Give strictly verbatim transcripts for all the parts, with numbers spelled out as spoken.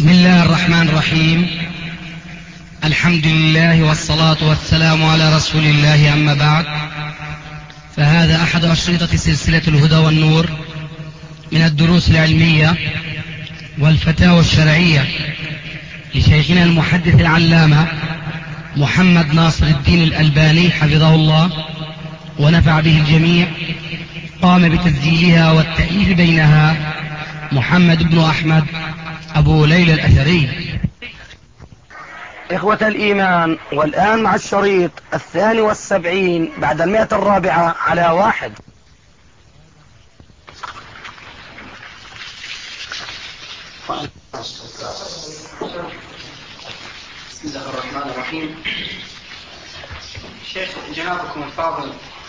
بسم الله الرحمن الرحيم. الحمد لله والصلاة والسلام على رسول الله، أما بعد، فهذا أحد أشرطة سلسلة الهدى والنور من الدروس العلمية والفتاوى الشرعية لشيخنا المحدث العلامة محمد ناصر الدين الألباني حفظه الله ونفع به الجميع. قام بتسجيلها والتأليف بينها محمد بن أحمد أبو ليلى الأثري. إخوة الإيمان، والآن مع الشريط الثاني والسبعين بعد المئة الرابعة على واحد. بسم الله الرحمن الرحيم. شيخ جنابكم الفاضل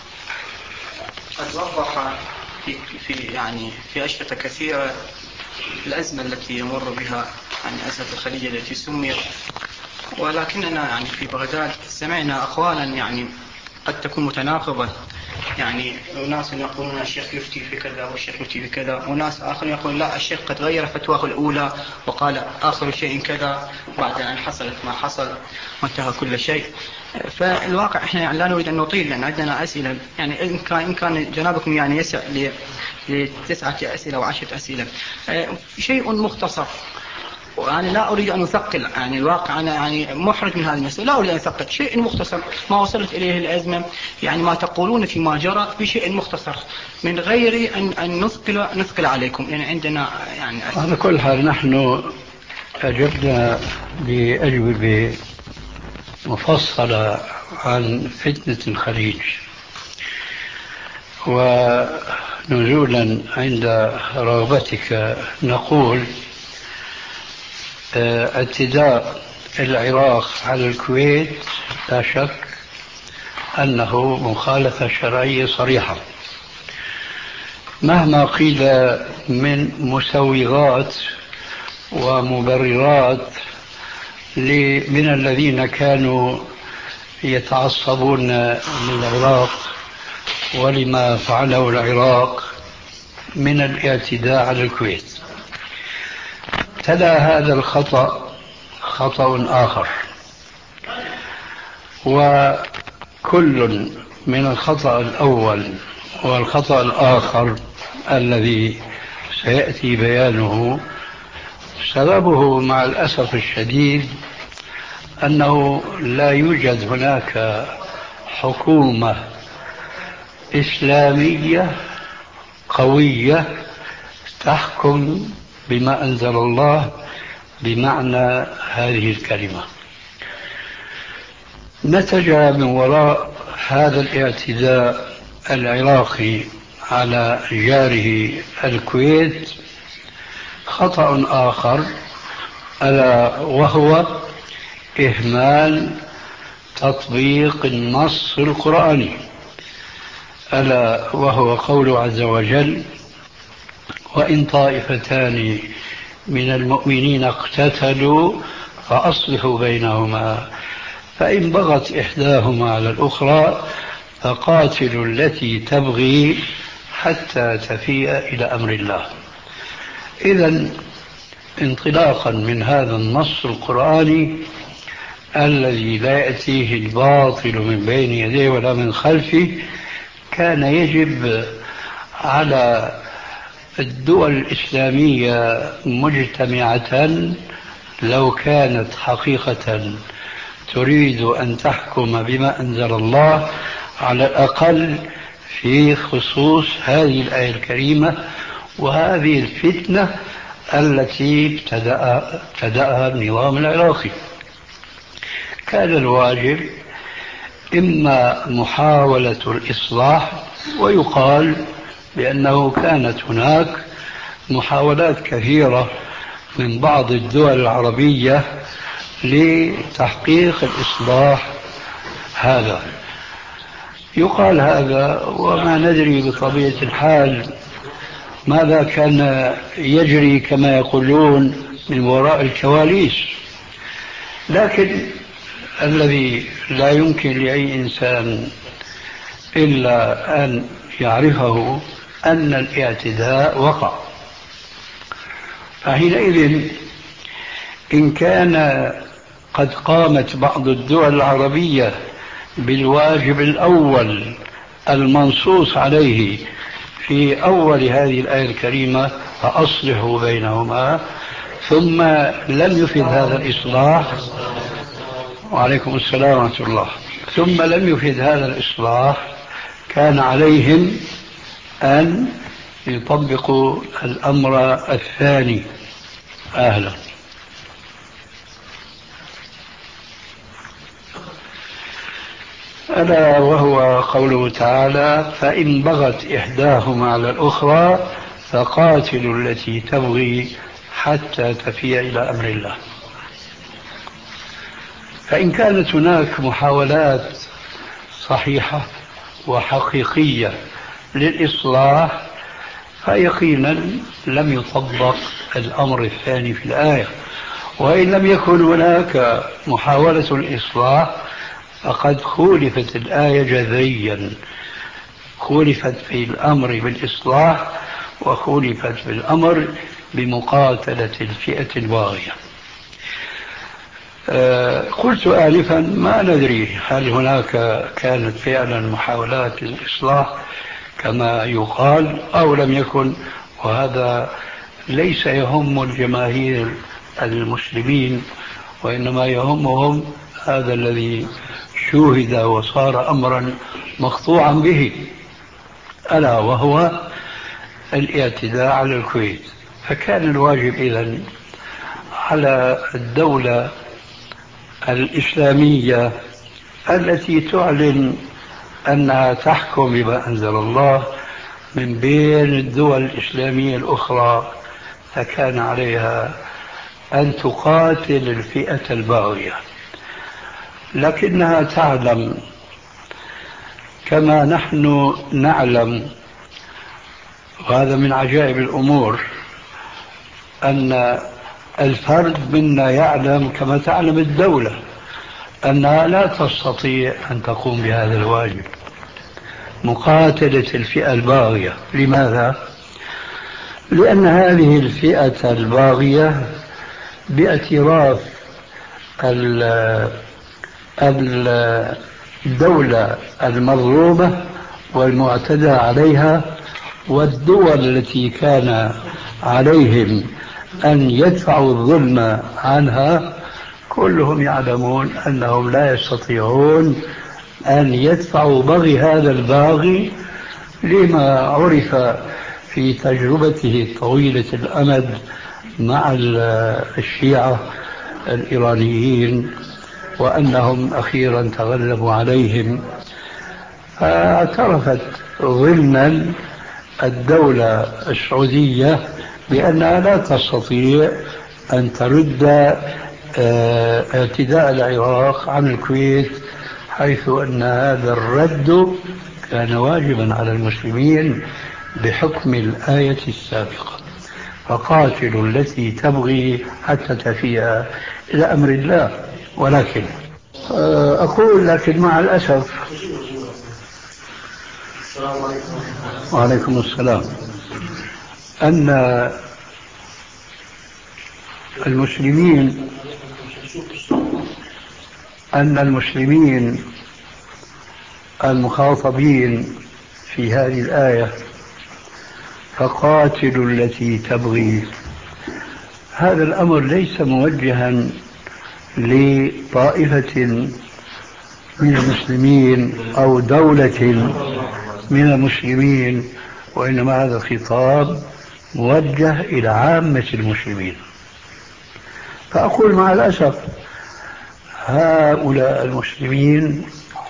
قد وضح في, في يعني في أشرطة كثيرة الأزمة التي يمر بها يعني أزمة الخليج التي سميت، ولكننا يعني في بغداد سمعنا أقوالا يعني قد تكون متناقضة. يعني ناس يقولون الشيخ يفتي في كذا والشيخ يفتي في كذا، وناس آخر يقول لا، الشيخ قد غير فتواه الأولى وقال آخر شيء كذا بعد أن حصلت ما حصل وانتهى كل شيء. فالواقع احنا يعني لا نريد أن نطيل لأن عندنا أسئلة، يعني إن كان, إن كان جنابكم يعني يسع لتسعة أسئلة وعشرة أسئلة، شيء مختصر. وأنا لا أريد أن أثقل، يعني الواقع أنا يعني محرج من هذه المسألة، لا أريد أن أثقل، شيء مختصر ما وصلت إليه الأزمة، يعني ما تقولون فيما جرى بشيء مختصر من غير أن, أن نثقل نثقل عليكم. يعني عندنا يعني على كل حال نحن أجبنا بأجوبة مفصلة عن فتنة الخليج، ونزولا عند رغبتك نقول اعتداء العراق على الكويت لا شك أنه مخالفة شرعية صريحة، مهما قيل من مسوغات ومبررات من الذين كانوا يتعصبون للعراق ولما فعله العراق من الاعتداء على الكويت. تلا هذا الخطأ خطأ آخر، وكل من الخطأ الأول والخطأ الآخر الذي سيأتي بيانه سببه مع الأسف الشديد أنه لا يوجد هناك حكومة إسلامية قوية تحكم بما أنزل الله بمعنى هذه الكلمة. نتج من وراء هذا الاعتداء العراقي على جاره الكويت خطأ آخر، ألا وهو إهمال تطبيق النص القرآني، ألا وهو قوله عز وجل: وإن طائفتان من المؤمنين اقتتلوا فأصلحوا بينهما فإن بغت إحداهما على الأخرى فقاتلوا التي تبغي حتى تفيء إلى أمر الله. إذن انطلاقا من هذا النص القرآني الذي لا يأتيه الباطل من بين يديه ولا من خلفه، كان يجب على الدول الإسلامية مجتمعة لو كانت حقيقة تريد أن تحكم بما أنزل الله على الأقل في خصوص هذه الآية الكريمة وهذه الفتنة التي ابتدأها النظام العراقي، كان الواجب إما محاولة الإصلاح، ويقال بأنه كانت هناك محاولات كثيرة من بعض الدول العربية لتحقيق الإصلاح هذا. يقال هذا وما ندري بطبيعة الحال ماذا كان يجري كما يقولون من وراء الكواليس، لكن الذي لا يمكن لأي إنسان إلا أن يعرفه أن الاعتداء وقع. فحينئذ إن كان قد قامت بعض الدول العربية بالواجب الأول المنصوص عليه في أول هذه الآية الكريمة فأصلحوا بينهما، ثم لم يفد هذا الإصلاح، وعليكم السلام ورحمة الله، ثم لم يفد هذا الإصلاح، كان عليهم أن يطبقوا الأمر الثاني. أهلا. ألا وهو قوله تعالى: فإن بغت إحداهما على الأخرى فقاتلوا التي تبغي حتى تفيء إلى أمر الله. فإن كانت هناك محاولات صحيحة وحقيقية للإصلاح فيقينا لم يطبق الأمر الثاني في الآية، وإن لم يكن هناك محاولة الإصلاح فقد خولفت الآية جذريا، خولفت في الأمر بالإصلاح وخولفت في الأمر بمقاتلة الفئة الباغية. أه قلت آنفا ما ندري هل هناك كانت فعلا محاولات للإصلاح كما يقال أو لم يكن، وهذا ليس يهم الجماهير المسلمين، وإنما يهمهم هذا الذي شوهد وصار أمرا مقطوعا به، ألا وهو الاعتداء على الكويت. فكان الواجب إذن على الدولة الإسلامية التي تعلن أنها تحكم بما أنزل الله من بين الدول الإسلامية الأخرى، فكان عليها أن تقاتل الفئة الباغية، لكنها تعلم كما نحن نعلم، وهذا من عجائب الأمور، أن الفرد منا يعلم كما تعلم الدولة أنها لا تستطيع أن تقوم بهذا الواجب، مقاتلة الفئة الباغية. لماذا؟ لأن هذه الفئة الباغية باعتراف الدولة المظلومة والمعتدى عليها والدول التي كان عليهم أن يدفعوا الظلم عنها، كلهم يعلمون أنهم لا يستطيعون أن يدفعوا بغي هذا الباغي، لما عرف في تجربته طويلة الأمد مع الشيعة الإيرانيين، وأنهم أخيرا تغلبوا عليهم. فاعترفت ضمنا الدولة السعودية بأنها لا تستطيع أن ترد اعتداء العراق عن الكويت، حيث أن هذا الرد كان واجبا على المسلمين بحكم الآية السابقة: فقاتلوا التي تبغي حتى تفيء إلى أمر الله. ولكن أقول لكن مع الأسف، وعليكم السلام، أن المسلمين أن المسلمين المخاطبين في هذه الآية فقاتلوا التي تبغي، هذا الأمر ليس موجها لطائفة من المسلمين أو دولة من المسلمين، وإنما هذا خطاب موجه إلى عامة المسلمين. فأقول مع الأسف هؤلاء المسلمين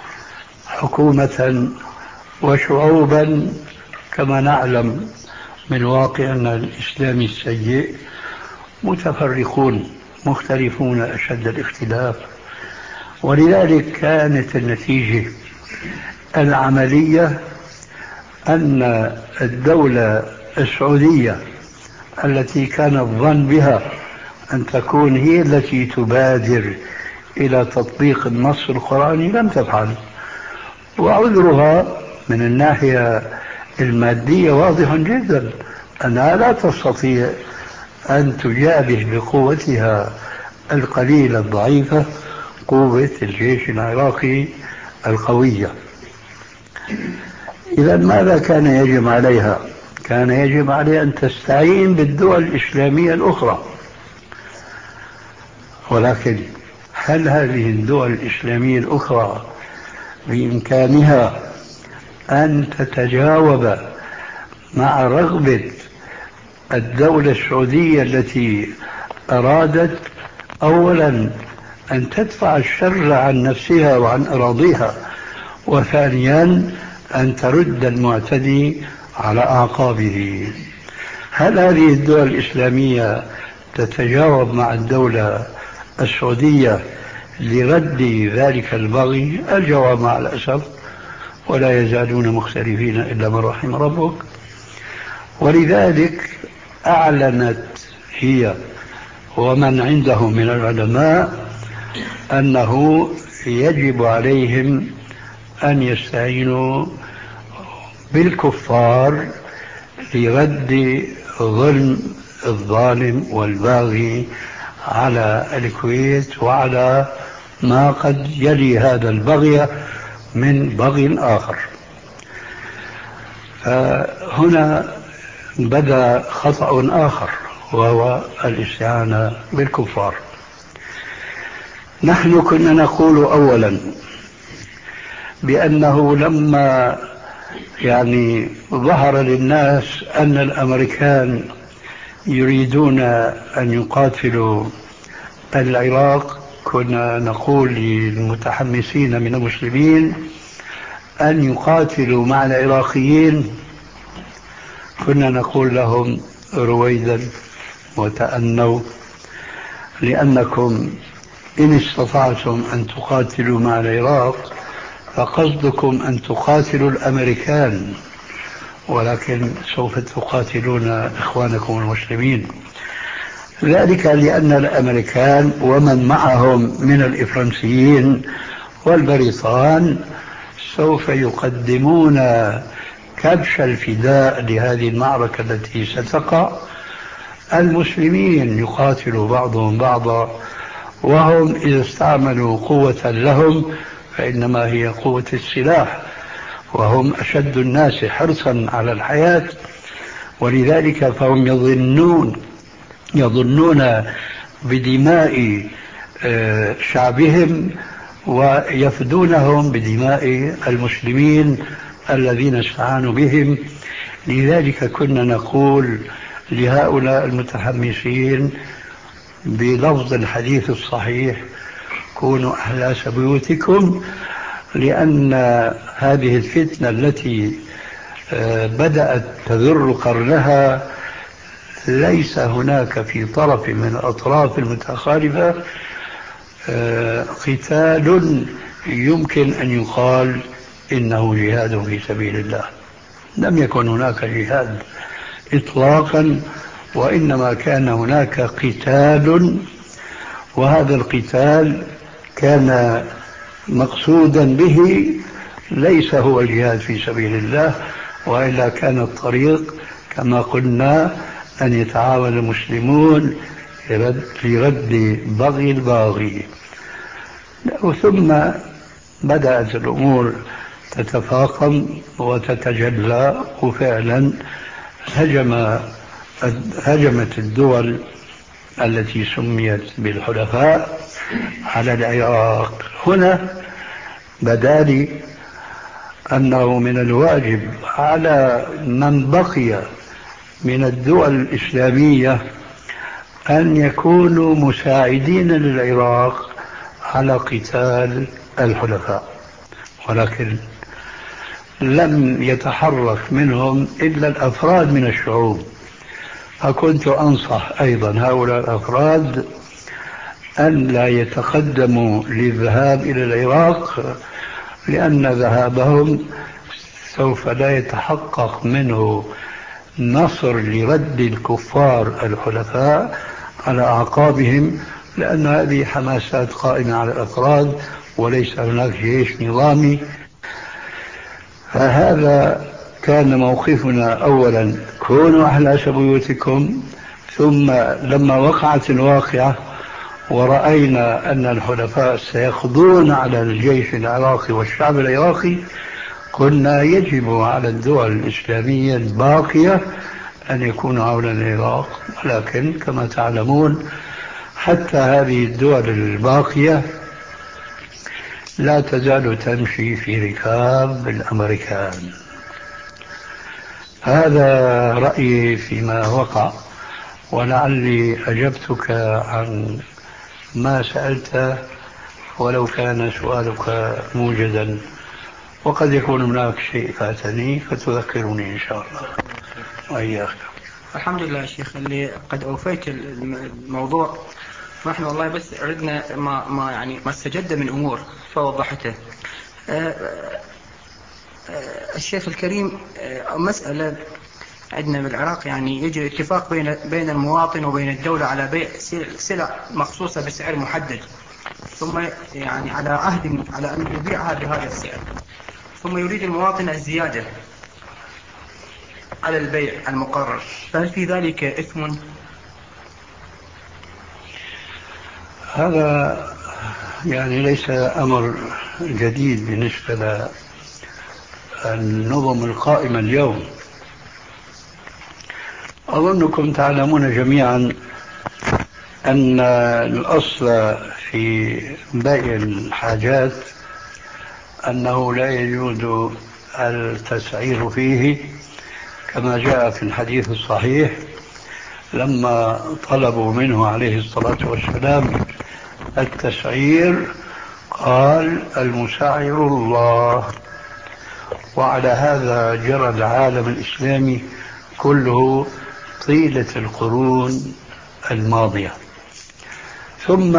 حكومة وشعوبا كما نعلم من واقعنا الإسلامي السيء متفرقون مختلفون أشد الاختلاف، ولذلك كانت النتيجة العملية أن الدولة السعودية التي كان الظن بها أن تكون هي التي تبادر إلى تطبيق النص القرآني لم تفعل، وعذرها من الناحية المادية واضح جدا، أنها لا تستطيع أن تجابه بقوتها القليلة الضعيفة قوة الجيش العراقي القوية. إذا ماذا كان يجب عليها؟ كان يجب عليها أن تستعين بالدول الإسلامية الأخرى، ولكن هل هذه الدول الإسلامية الأخرى بإمكانها أن تتجاوب مع رغبة الدولة السعودية التي أرادت أولا أن تدفع الشر عن نفسها وعن أراضيها، وثانيا أن ترد المعتدي على أعقابه؟ هل هذه الدول الإسلامية تتجاوب مع الدولة السعودية لرد ذلك البغي؟ الجواب مع الأسف ولا يزالون مختلفين إلا من رحم ربك. ولذلك أعلنت هي ومن عنده من العلماء أنه يجب عليهم أن يستعينوا بالكفار لرد ظلم الظالم والباغي على الكويت وعلى ما قد يلي هذا البغي من بغي آخر. فهنا بدأ خطأ آخر وهو الاستعانة بالكفار. نحن كنا نقول أولا بأنه لما يعني ظهر للناس أن الأمريكان يريدون أن يقاتلوا العراق، كنا نقول للمتحمسين من المسلمين أن يقاتلوا مع العراقيين، كنا نقول لهم رويدا وتأنوا، لأنكم إن استطعتم أن تقاتلوا مع العراق فقصدكم أن تقاتلوا الأمريكان، ولكن سوف تقاتلون إخوانكم المسلمين. ذلك لأن الأمريكان ومن معهم من الإفرنسيين والبريطان سوف يقدمون كبش الفداء لهذه المعركة التي ستقع. المسلمين يقاتل بعضهم بعضا، وهم إذا استعملوا قوة لهم فإنما هي قوة السلاح، وهم أشد الناس حرصا على الحياة، ولذلك فهم يظنون يظنون بدماء شعبهم ويفدونهم بدماء المسلمين الذين استعانوا بهم. لذلك كنا نقول لهؤلاء المتحمسين بلفظ الحديث الصحيح: كونوا أحلاس بيوتكم، لأن هذه الفتنة التي بدأت تذر قرنها ليس هناك في طرف من الأطراف المتخالفة قتال يمكن أن يقال إنه جهاد في سبيل الله. لم يكن هناك جهاد إطلاقا، وإنما كان هناك قتال، وهذا القتال كان مقصودا به ليس هو الجهاد في سبيل الله، وإلا كان الطريق كما قلنا أن يتعاون المسلمون لرد بغي الباغي. ثم بدأت الأمور تتفاقم وتتجلى، وفعلا هجم هجمت الدول التي سميت بالحلفاء على العراق. هنا بدا لي أنه من الواجب على من بقي من الدول الإسلامية أن يكونوا مساعدين للعراق على قتال الحلفاء، ولكن لم يتحرك منهم إلا الأفراد من الشعوب. فكنت أنصح أيضا هؤلاء الأفراد أن لا يتقدموا للذهاب إلى العراق، لأن ذهابهم سوف لا يتحقق منه نصر لرد الكفار الحلفاء على أعقابهم، لأن هذه حماسات قائمة على الأفراد وليس هناك جيش نظامي. فهذا كان موقفنا أولا: كونوا أحلاس بيوتكم. ثم لما وقعت الواقعة ورأينا أن الحلفاء سيقضون على الجيش العراقي والشعب العراقي، قلنا يجب على الدول الإسلامية الباقية أن يكونوا عون العراق. ولكن كما تعلمون حتى هذه الدول الباقية لا تزال تمشي في ركاب الأمريكان. هذا رأيي فيما وقع، ولعلي أجبتك عن ما سألت ولو كان سؤالك موجزا، وقد يكون هناك شيء فاتني فتذكرني إن شاء الله. وإياك. الحمد لله يا شيخ اللي قد أوفيت الموضوع. نحن والله بس أردنا ما, ما يعني ما استجد من أمور فوضحته. الشيخ الكريم، مسألة عندنا بالعراق يعني يجري اتفاق بين بين المواطن وبين الدولة على بيع سلع مخصوصة بسعر محدد، ثم يعني على عهد على أن يبيعها بهذا السعر، ثم يريد المواطن الزيادة على البيع المقرر، فهل في ذلك إثم؟ هذا يعني ليس أمر جديد بالنسبة للنظم القائمة اليوم. أظنكم تعلمون جميعا أن الأصل في بيع الحاجات أنه لا يجوز التسعير فيه، كما جاء في الحديث الصحيح لما طلبوا منه عليه الصلاة والسلام التسعير قال المسعر الله. وعلى هذا جرى العالم الإسلامي كله طيلة القرون الماضية. ثم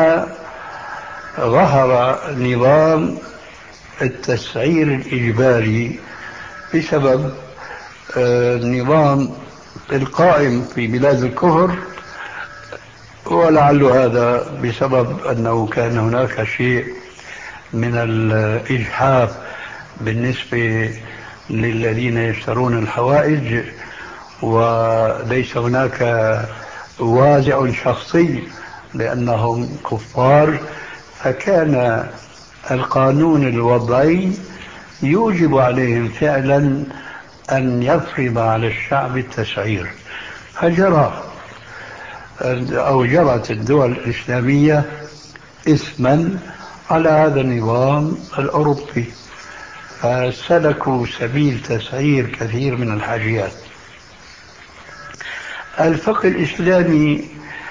ظهر نظام التسعير الإجباري بسبب النظام القائم في بلاد الكفر، ولعل هذا بسبب أنه كان هناك شيء من الإجحاف بالنسبة للذين يشترون الحوائج، وليس هناك وازع شخصي لأنهم كفار، فكان القانون الوضعي يوجب عليهم فعلا أن يفرض على الشعب التسعير. فجرى أو جرت الدول الإسلامية إثما على هذا النظام الأوروبي، فسلكوا سبيل تسعير كثير من الحاجيات. الفقه الإسلامي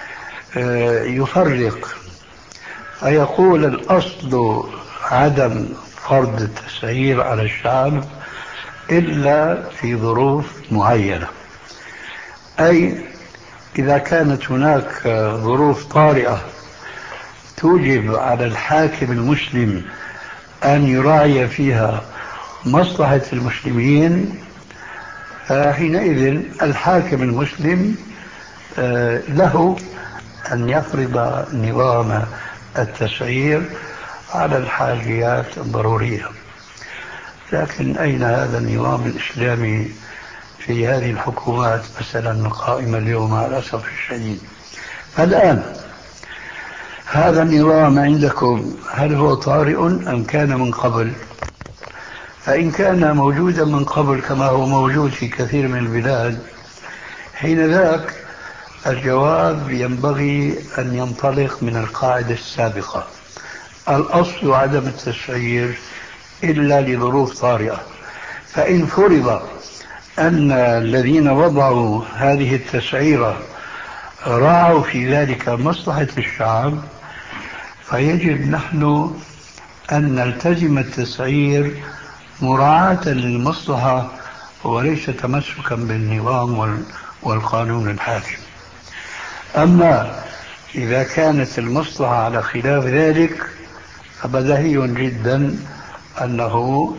يفرق فيقول الأصل عدم فرض التسعير على الشعب إلا في ظروف معينة، أي إذا كانت هناك ظروف طارئة توجب على الحاكم المسلم أن يراعي فيها مصلحة المسلمين، حينئذ الحاكم المسلم له أن يفرض نظام التسعير على الحاجيات الضرورية. لكن أين هذا النظام الإسلامي في هذه الحكومات مثلا القائمة اليوم على الأسف الشديد؟ الآن هذا النظام عندكم هل هو طارئ أم كان من قبل؟ فإن كان موجودا من قبل كما هو موجود في كثير من البلاد، حين ذاك الجواب ينبغي أن ينطلق من القاعدة السابقة: الأصل عدم التسعير إلا لظروف طارئة. فإن فرض أن الذين وضعوا هذه التسعيرة راعوا في ذلك مصلحة الشعب، فيجب نحن أن نلتزم التسعير مراعاة للمصلحة وليس تمسكا بالنظام والقانون الحاكم. أما إذا كانت المصلحة على خلاف ذلك فبديهي جدا أنه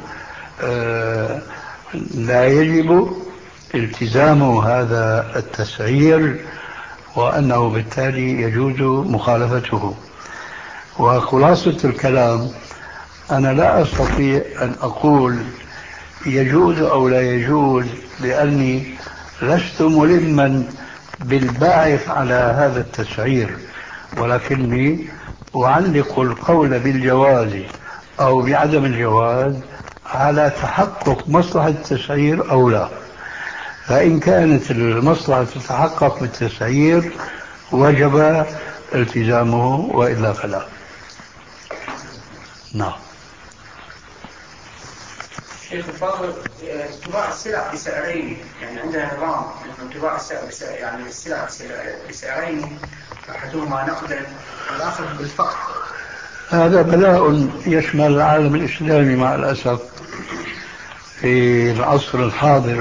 لا يجب التزام هذا التسعير، وأنه بالتالي يجوز مخالفته. وخلاصة الكلام أنا لا أستطيع أن أقول يجوز أو لا يجوز، لأني لست ملما بالباعث على هذا التسعير، ولكني أعلق القول بالجواز أو بعدم الجواز على تحقق مصلحة التسعير أو لا. فإن كانت المصلحة تتحقق بالتسعير وجب التزامه، وإلا فلا. نعم. شيخ الفاضل، تباع السلع بسعرين، يعني عندنا نظام انه تباع السلع بسعر، يعني السلع بسعرين، احدهما نقدا والاخر بالفقد. هذا بلاء يشمل العالم الإسلامي مع الأسف في العصر الحاضر،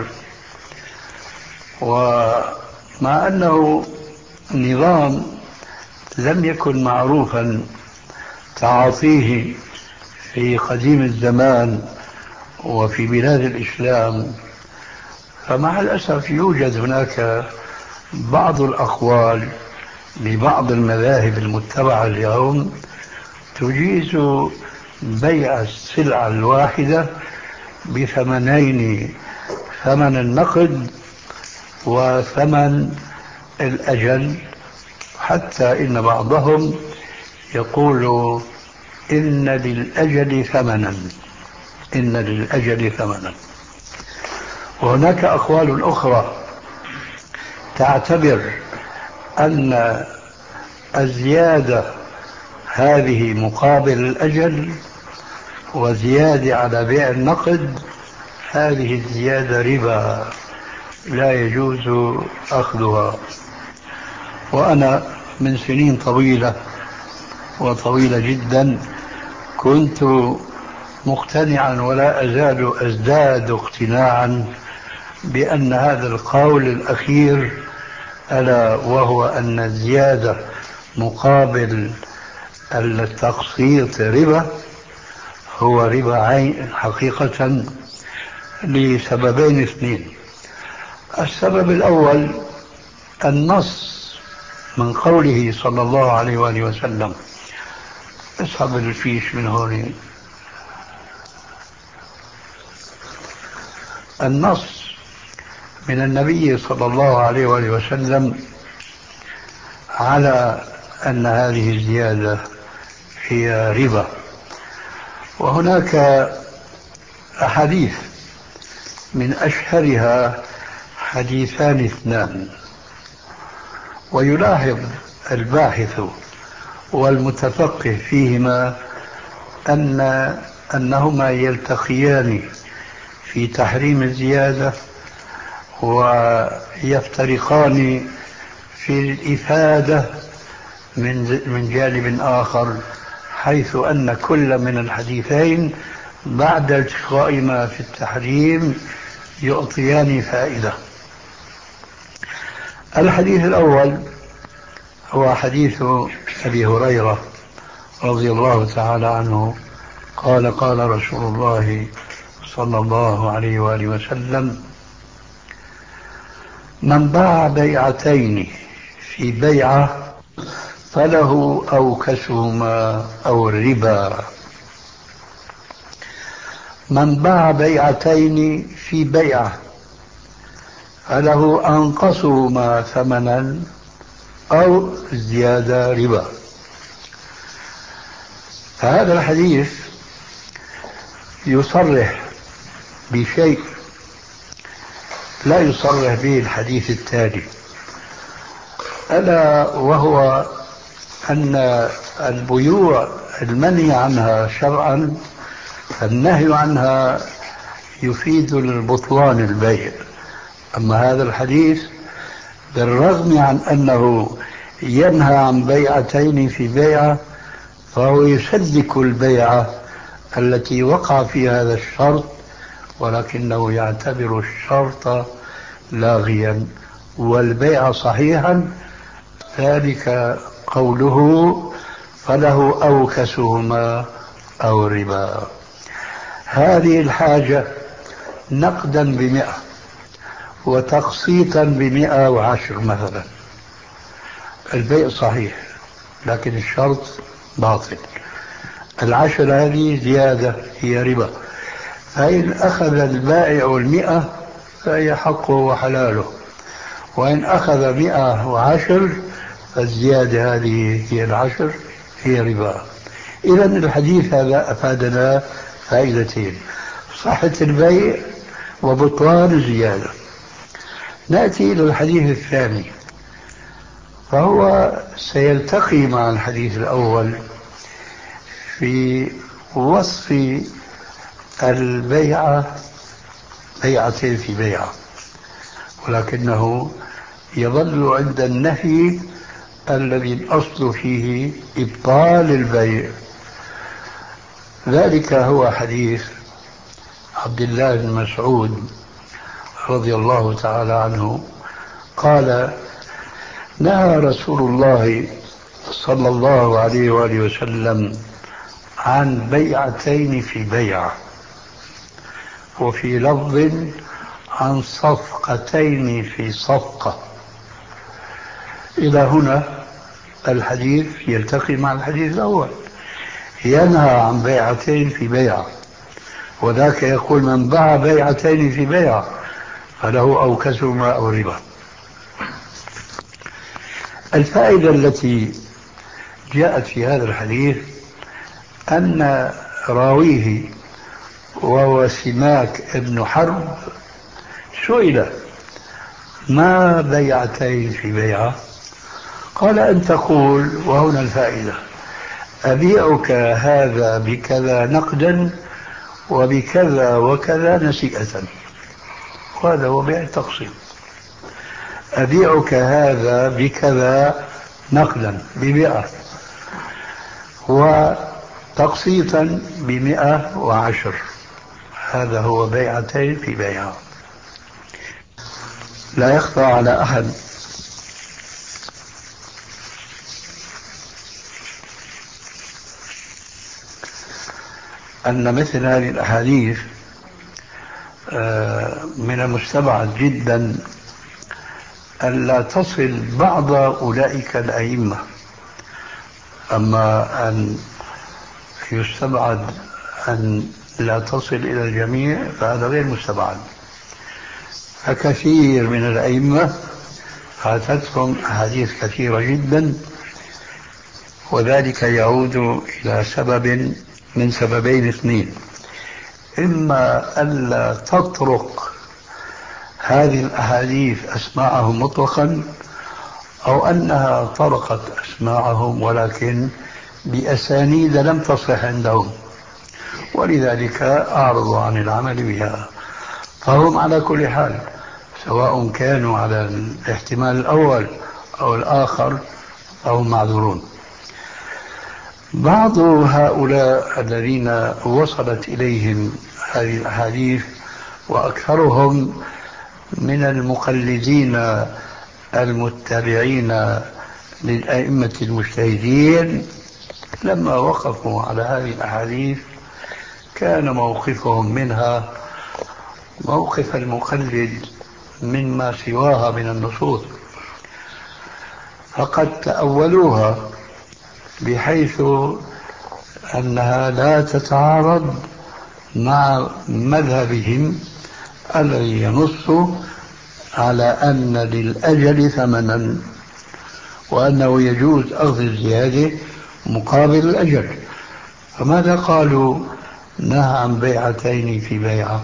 ومع أنه نظام لم يكن معروفا تعاطيه في قديم الزمان وفي بلاد الإسلام، فمع الأسف يوجد هناك بعض الأقوال لبعض المذاهب المتبعة اليوم تجيز بيع السلعة الواحدة بثمنين، ثمن النقد وثمن الأجل، حتى إن بعضهم يقول إن للأجل ثمنا، إن للأجل ثمنا. وهناك أقوال أخرى تعتبر أن الزيادة هذه مقابل الأجل، وزيادة على بيع النقد هذه الزيادة ربا لا يجوز أخذها. وأنا من سنين طويلة وطويلة جدا كنت مقتنعا ولا أزال أزداد اقتناعا بأن هذا القول الأخير، ألا وهو أن الزيادة مقابل التقسيط ربا، هو ربا عين حقيقة، لسببين اثنين. السبب الأول النص من قوله صلى الله عليه وآله وسلم، اسحب الفيش من هون، النص من النبي صلى الله عليه وآله وسلم على أن هذه الزيادة هي ربا. وهناك أحاديث من أشهرها حديثان اثنان، ويلاحظ الباحث والمتفقه فيهما أن أنهما يلتقيان في تحريم الزيادة ويفترقان في الإفادة من من جانب آخر، حيث أن كل من الحديثين بعد التقائهما في التحريم يعطيان فائدة. الحديث الأول هو حديث أبي هريرة رضي الله تعالى عنه قال قال رسول الله صلى الله عليه وآله وسلم: من باع بيعتين في بيعة فله أوكسهما أو الربا. من باع بيعتين في بيعة فله أنقصهما ثمنا أو زيادة ربا. فهذا الحديث يصرح بشيء لا يصرح به الحديث التالي، ألا وهو أن البيوع المنهي عنها شرعا، النهي عنها يفيد البطلان البيع. أما هذا الحديث بالرغم عن أنه ينهى عن بيعتين في بيعة، فهو يسلك البيعة التي وقع فيها هذا الشرط، ولكنه يعتبر الشرط لاغيا والبيع صحيحا. ذلك قوله فله أوكسهما أو ربا. هذه الحاجة نقدا بمئة وتقسيطا بمئة وعشر مثلا، البيع صحيح لكن الشرط باطل. العشر هذه زيادة هي ربا، فإن أخذ البائع المئة فهي حقه وحلاله، وإن أخذ مئة وعشر فالزيادة هذه هي العشر هي ربا. إذا الحديث هذا أفادنا فائدتين: صحة البيع وبطلان الزيادة. نأتي إلى الحديث الثاني، فهو سيلتقي مع الحديث الأول في وصف البيعة بيعتين في بيعة، ولكنه يظل عند النهي الذي الأصل فيه إبطال البيع. ذلك هو حديث عبد الله بن مسعود رضي الله تعالى عنه قال: نهى رسول الله صلى الله عليه وآله وسلم عن بيعتين في بيعة، وفي لفظ عن صفقتين في صفقة. إلى هنا الحديث يلتقي مع الحديث الأول، ينهى عن بيعتين في بيعة، وذاك يقول من باع بيعتين في بيعة فله أوكسهما أو ربا. الفائدة التي جاءت في هذا الحديث أن راويه وهو سماك ابن حرب سئل: ما بيعتين في بيعة؟ قال: أن تقول، وهنا الفائدة: أبيعك هذا بكذا نقدا وبكذا وكذا نسيئة. وهذا هو بيع التقسيط. أبيعك هذا بكذا نقدا بمئة وتقسيطا بمئة وعشر. هذا هو بيعتين في بيعة. لا يخفى على أحد أن مثل هذه الأحاديث من المستبعد جدا ألا تصل بعض أولئك الأئمة، أما أن يستبعد أن لا تصل إلى الجميع فهذا غير مستبعد. فكثير من الأئمة فاتتهم أحاديث كثيرة جدا، وذلك يعود إلى سبب من سببين اثنين: إما ألا تطرق هذه الأحاديث أسماءهم مطلقا، أو أنها طرقت أسماءهم ولكن بأسانيد لم تصح عندهم، ولذلك أعرضوا عن العمل بها. فهم على كل حال سواء كانوا على الاحتمال الأول أو الآخر فهم معذورون. بعض هؤلاء الذين وصلت إليهم هذه الأحاديث وأكثرهم من المقلدين المتبعين للأئمة المجتهدين لما وقفوا على هذه الأحاديث كان موقفهم منها موقف المقلد مما سواها من النصوص، فقد تأولوها بحيث أنها لا تتعارض مع مذهبهم الذي ينص على أن للأجل ثمنا، وأنه يجوز أخذ الزيادة مقابل الأجل. فماذا قالوا؟ نهى عن بيعتين في بيعة.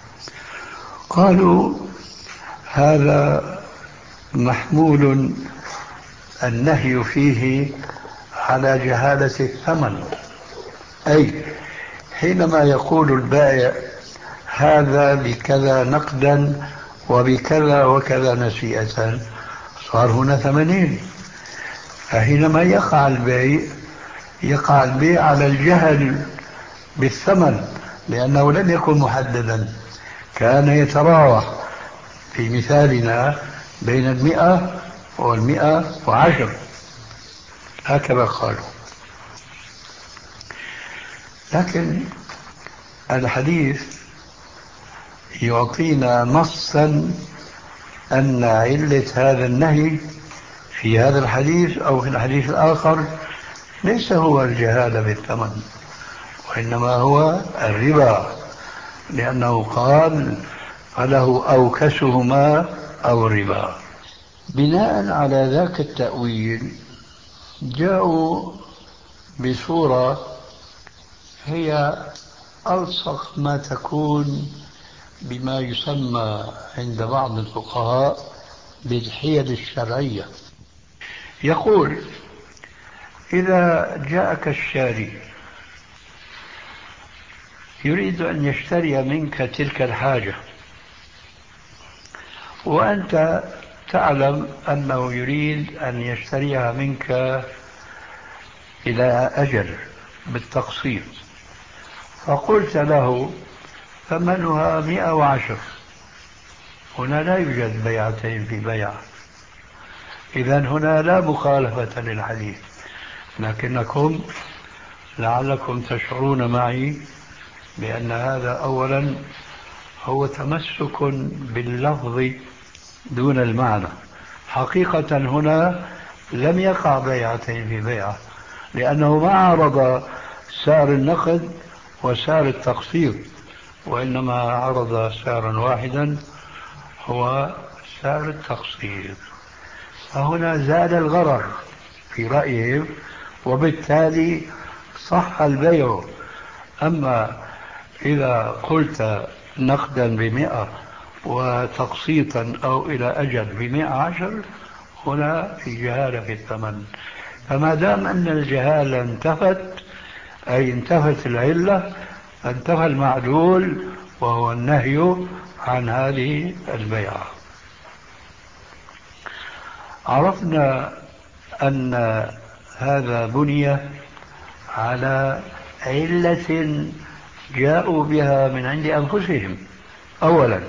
قالوا هذا محمول النهي فيه على جهالة الثمن، أي حينما يقول البائع هذا بكذا نقدا وبكذا وكذا نسيئة صار هنا ثمنين. فحينما يقع البيع يقع البيع على الجهل بالثمن، لأنه لم يكن محددا، كان يتراوح في مثالنا بين المئة والمئة وعشر، هكذا قالوا. لكن الحديث يعطينا نصا أن علة هذا النهي في هذا الحديث أو في الحديث الآخر ليس هو الجهالة بالثمن، وإنما هو الربا، لأنه قال فله أوكسهما أو الربا. بناء على ذاك التأويل جاءوا بصورة هي ألصق ما تكون بما يسمى عند بعض الفقهاء بالحيل الشرعية. يقول: إذا جاءك الشاري يريد أن يشتري منك تلك الحاجة، وأنت تعلم أنه يريد أن يشتريها منك إلى أجل بالتقسيط، فقلت له ثمنها مئة وعشر. هنا لا يوجد بيعتين في بيع، إذن هنا لا مخالفة للحديث، لكنكم لعلكم تشعرون معي بأن هذا أولا هو تمسك باللفظ دون المعنى. حقيقة هنا لم يقع بيعتين في بيعة، لأنه ما عرض سعر النقد وسعر التقسيط، وإنما عرض سعرا واحدا هو سعر التقسيط. فهنا زاد الغرر في رأيهم، وبالتالي صح البيع. أما إذا قلت نقدا بمئة وتقسيطا أو إلى أجل بمئة عشر، هنا في جهالة في الثمن. فما دام أن الجهالة انتفت، أي انتفت العلة، انتفى المعلول وهو النهي عن هذه البيعة. عرفنا أن هذا بني على علة جاءوا بها من عند أنفسهم أولا،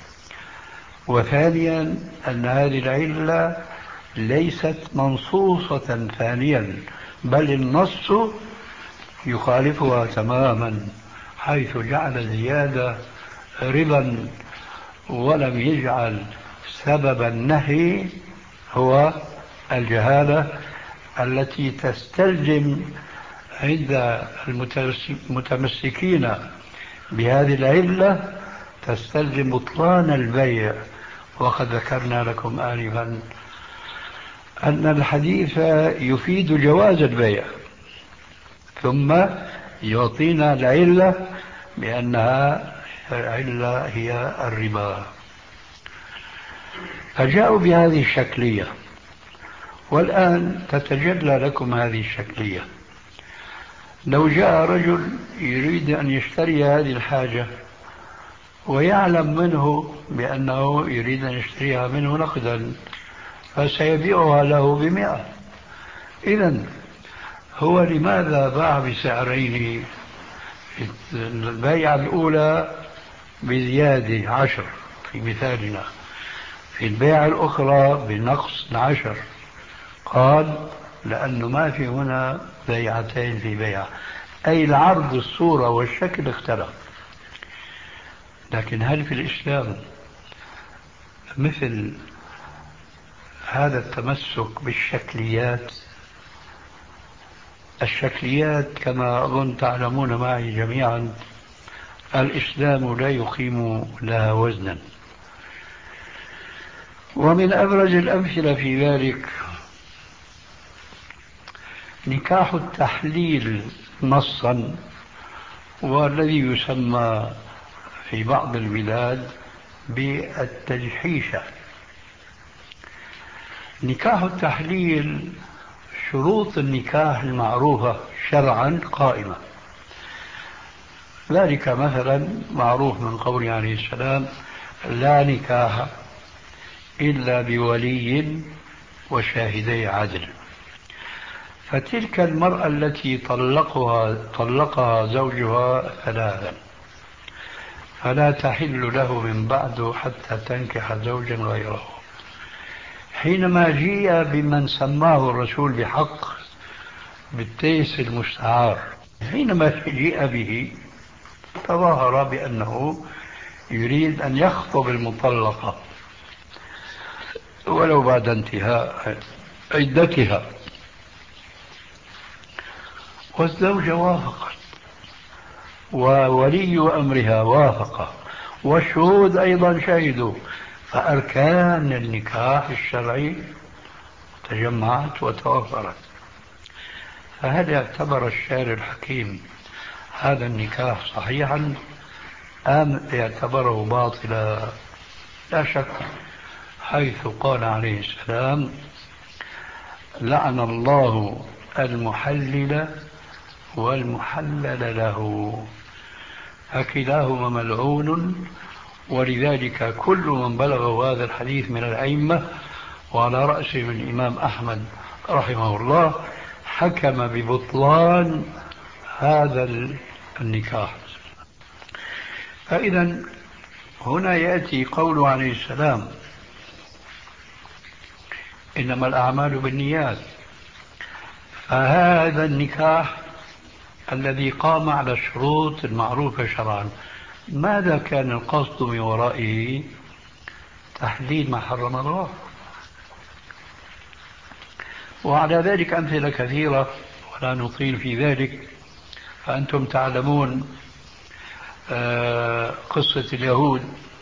وثانيا أن هذه العلة ليست منصوصة ثانيا، بل النص يخالفها تماما، حيث جعل الزيادة ربا ولم يجعل سبب النهي هو الجهالة التي تستلزم عند المتمسكين بهذه العلة تستلزم بطلان البيع. وقد ذكرنا لكم آنفا أن الحديث يفيد جواز البيع، ثم يعطينا العلة بأنها العلة هي الربا. فجاءوا بهذه الشكلية، والآن تتجلى لكم هذه الشكلية. لو جاء رجل يريد أن يشتري هذه الحاجة ويعلم منه بأنه يريد أن يشتريها منه نقدا، فسيبيعها له بمئة. إذن هو لماذا باع بسعرين؟ البيعة الأولى بزيادة عشر في مثالنا، في البيعة الأخرى بنقص عشر. قال: لأنه ما في هنا بيعتين في بيعة، أي العرض الصورة والشكل اختلف. لكن هل في الإسلام مثل هذا التمسك بالشكليات؟ الشكليات كما أظن تعلمون معي جميعا الإسلام لا يقيم لها وزنا. ومن أبرز الأمثلة في ذلك نكاح التحليل نصا، والذي يسمى في بعض البلاد بالتجحيشة. نكاح التحليل شروط النكاح المعروفة شرعا قائمة. ذلك مثلا معروف من قوله عليه السلام: لا نكاح إلا بولي وشاهدي عدل. فتلك المرأة التي طلقها طلقها زوجها ثلاثا فلا تحل له من بعد حتى تنكح زوجا غيره. حينما جيء بمن سماه الرسول بحق بالتيس المستعار، حينما جيء به تظاهر بأنه يريد أن يخطب المطلقة ولو بعد انتهاء عدتها، والزوجة وافقت وولي أمرها وافق والشهود أيضا شهدوا، فأركان النكاح الشرعي تجمعت وتوفرت. فهل اعتبر الشارع الحكيم هذا النكاح صحيحا أم اعتبره باطلا؟ لا شك، حيث قال عليه السلام: لعن الله المحلل والمحلل له، فكلاهما ملعون. ولذلك كل من بلغه هذا الحديث من الأئمة وعلى رأسهم الإمام أحمد رحمه الله حكم ببطلان هذا النكاح. فإذا هنا يأتي قوله عليه السلام: إنما الأعمال بالنيات. فهذا النكاح الذي قام على الشروط المعروفة شرعا، ماذا كان القصد من ورائه؟ تحديد ما حرم الله. وعلى ذلك أمثلة كثيرة ولا نطيل في ذلك، فأنتم تعلمون قصة اليهود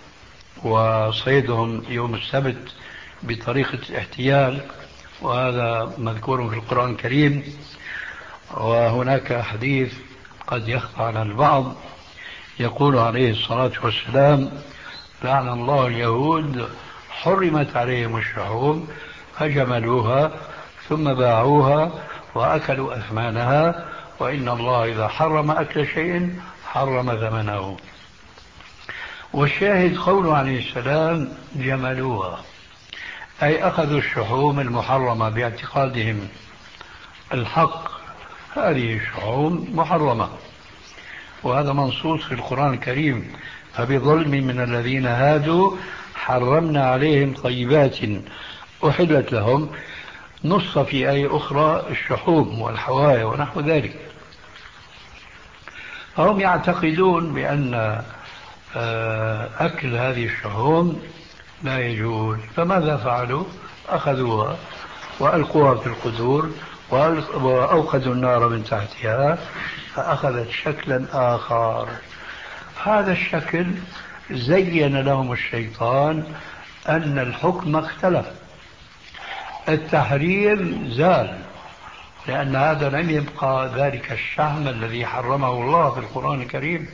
وصيدهم يوم السبت بطريقة الاحتيال، وهذا مذكور في القرآن الكريم. وهناك حديث قد يخفى على البعض يقول عليه الصلاة والسلام: لعن الله اليهود حرمت عليهم الشحوم فجملوها ثم باعوها وأكلوا أثمانها، وإن الله إذا حرم أكل شيء حرم ثمنه. والشاهد قوله عليه السلام: جملوها، أي أخذوا الشحوم المحرمة باعتقادهم الحق، هذه الشحوم محرمة، وهذا منصوص في القرآن الكريم: فبظلم من الذين هادوا حرمنا عليهم طيبات أحلت لهم. نص في آية أخرى الشحوم والحوايا ونحو ذلك. فهم يعتقدون بأن أكل هذه الشحوم لا يجوز، فماذا فعلوا؟ أخذوها وألقوها في القدور وأوقدوا النار من تحتها فأخذت شكلا آخر. هذا الشكل زين لهم الشيطان أن الحكم اختلف، التحريم زال، لأن هذا لم يبقى ذلك الشحم الذي حرمه الله في القرآن الكريم.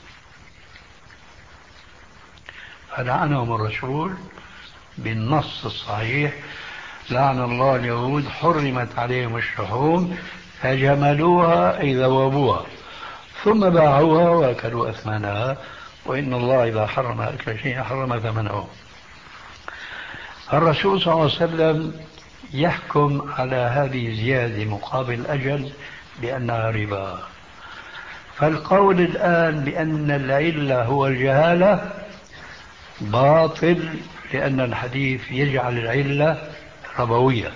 فلعنهم الرسول بالنص الصحيح: لعن الله اليهود حرمت عليهم الشحوم فجملوها أي ذوبوها ثم باعوها وأكلوا أثمانها، وإن الله إذا حرم أكل شيء حرم ثمنه. الرسول صلى الله عليه وسلم يحكم على هذه الزيادة مقابل أجل بأنها ربا. فالقول الآن بأن العلة هو الجهالة باطل، لأن الحديث يجعل العلة ربوية.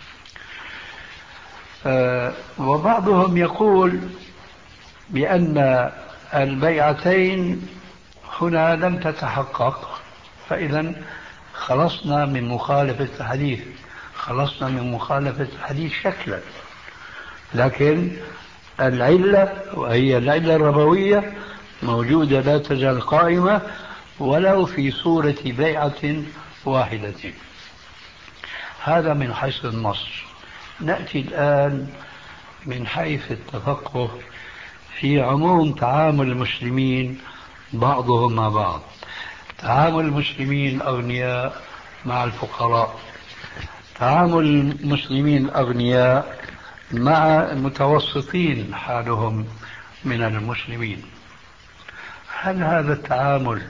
أه وبعضهم يقول بأن البيعتين هنا لم تتحقق، فإذا خلصنا من مخالفة الحديث، خلصنا من مخالفة الحديث شكلا، لكن العلة وهي العلة الربوية موجودة لا تزال قائمة ولو في صورة بيعة واحدة. هذا من حيث النص. نأتي الآن من حيث التفقه في عموم تعامل المسلمين بعضهم مع بعض. تعامل المسلمين الأغنياء مع الفقراء، تعامل المسلمين الأغنياء مع المتوسطين حالهم من المسلمين. هل هذا التعامل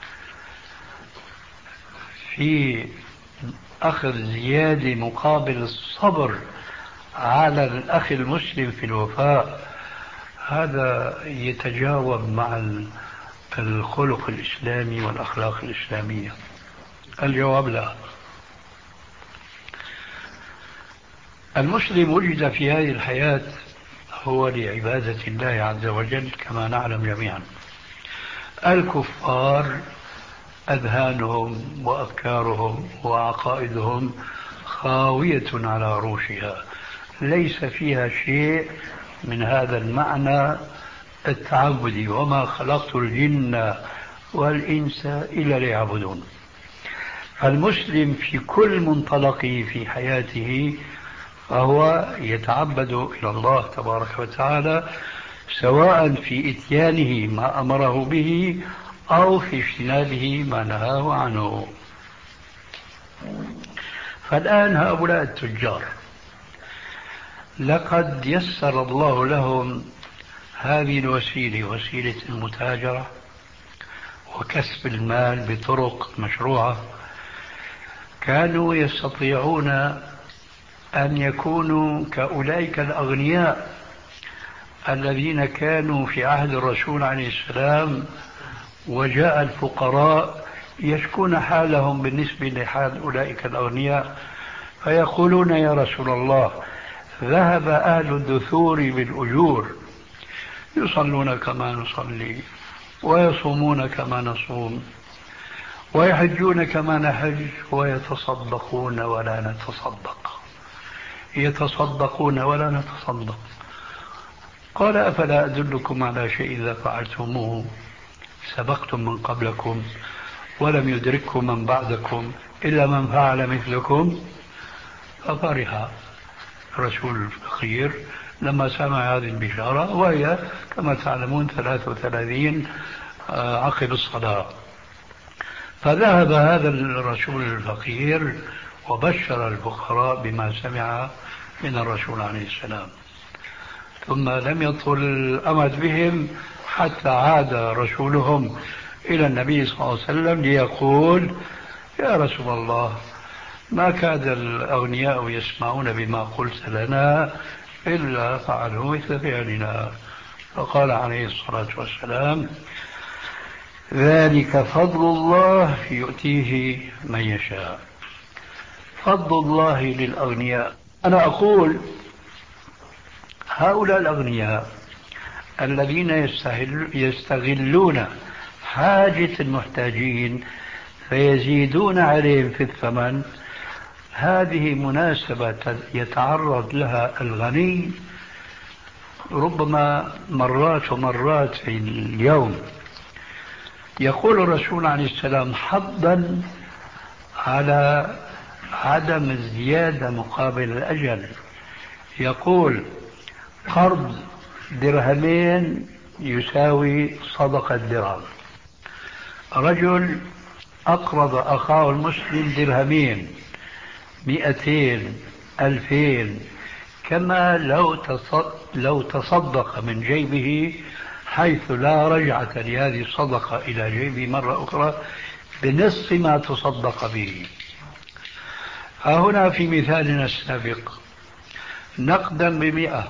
في أخذ زيادة مقابل الصبر على الأخ المسلم في الوفاء، هذا يتجاوب مع الخلق الإسلامي والأخلاق الإسلامية؟ الجواب لا. المسلم وجد في هذه الحياة هو لعبادة الله عز وجل كما نعلم جميعا. الكفار أذهانهم وأفكارهم وعقائدهم خاوية على عروشها، ليس فيها شيء من هذا المعنى التعبدي: وما خلقت الجن والإنس إلا ليعبدون. المسلم في كل منطلقه في حياته فهو يتعبد إلى الله تبارك وتعالى سواء في إتيانه ما أمره به أو في اجتنابه ما نهاه عنه. فالآن هؤلاء التجار لقد يسر الله لهم هذه الوسيلة، وسيلة المتاجرة وكسب المال بطرق مشروعة. كانوا يستطيعون أن يكونوا كأولئك الأغنياء الذين كانوا في عهد الرسول عليه السلام، وجاء الفقراء يشكون حالهم بالنسبة لحال أولئك الأغنياء، فيقولون يا رسول الله ذهب أهل الدثور بالأجور، يصلون كما نصلي ويصومون كما نصوم ويحجون كما نحج ويتصدقون ولا نتصدق، يتصدقون ولا نتصدق. قال أفلا أدلكم على شيء إذا فعلتموه سبقتم من قبلكم ولم يدرككم من بعدكم إلا من فعل مثلكم. ففرح الرسول الفقير لما سمع هذه البشارة، وهي كما تعلمون ثلاثة وثلاثين عقب الصلاة. فذهب هذا الرسول الفقير وبشر الفقراء بما سمع من الرسول عليه السلام. ثم لم يطل الأمد بهم حتى عاد رسولهم إلى النبي صلى الله عليه وسلم ليقول يا رسول الله ما كاد الأغنياء يسمعون بما قلت لنا إلا فعلوا مثل فعلنا. فقال عليه الصلاة والسلام ذلك فضل الله يؤتيه من يشاء. فضل الله للأغنياء. أنا أقول هؤلاء الأغنياء الذين يستغلون حاجة المحتاجين فيزيدون عليهم في الثمن، هذه مناسبة يتعرض لها الغني ربما مرات ومرات في اليوم. يقول الرسول عليه السلام حظا على عدم الزيادة مقابل الأجل، يقول قرض درهمين يساوي صدقة درهم. رجل أقرض أخاه المسلم درهمين، مئتين، ألفين، كما لو لو تصدق من جيبه حيث لا رجعة لهذه الصدقة إلى جيبه مرة أخرى بنصف ما تصدق به. هنا في مثالنا السابق نقدا بمئة